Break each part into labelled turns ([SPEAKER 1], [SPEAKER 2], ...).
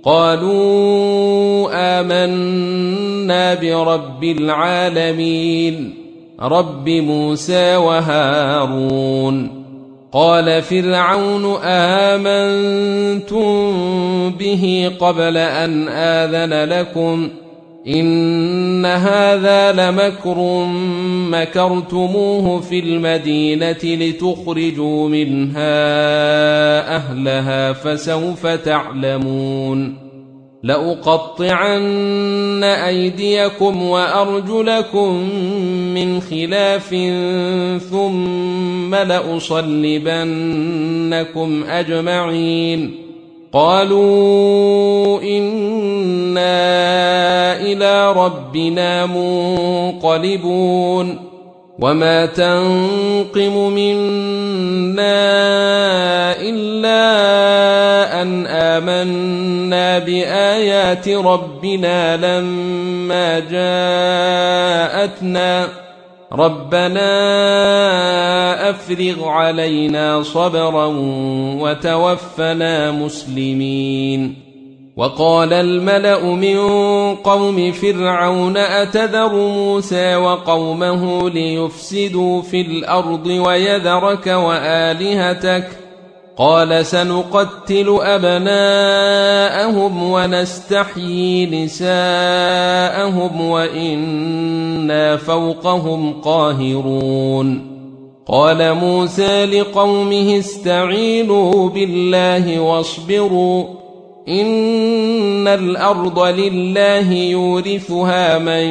[SPEAKER 1] قالوا آمنا برب العالمين رب موسى وهارون. قال فرعون آمنتم به قبل أن آذن لكم إن هذا لمكر مكرتموه في المدينة لتخرجوا منها أهلها فسوف تعلمون. لأقطعن أيديكم وأرجلكم من خلاف ثم لأصلبنكم أجمعين. قالوا إنا إلى ربنا منقلبون. وما تنقم منا إلا أن آمنا بآيات ربنا لما جاءتنا ربنا أفرغ علينا صبرا وتوفنا مسلمين. وقال الملأ من قوم فرعون أتذر موسى وقومه ليفسدوا في الأرض ويذرك وآلهتك قال سنقتل أبناءهم ونستحيي نساءهم وإنا فوقهم قاهرون. قال موسى لقومه استعينوا بالله واصبروا إن الأرض لله يورثها من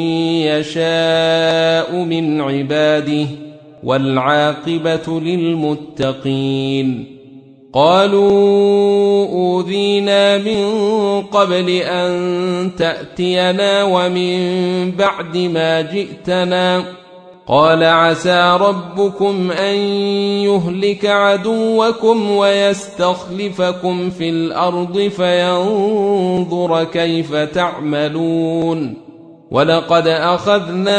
[SPEAKER 1] يشاء من عباده والعاقبة للمتقين. قالوا أوذينا من قبل أن تأتينا ومن بعد ما جئتنا قال عسى ربكم أن يهلك عدوكم ويستخلفكم في الأرض فينظر كيف تعملون. ولقد أخذنا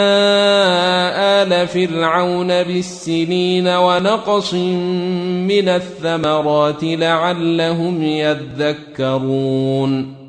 [SPEAKER 1] آل فرعون بالسنين ونقص من الثمرات لعلهم يذكرون.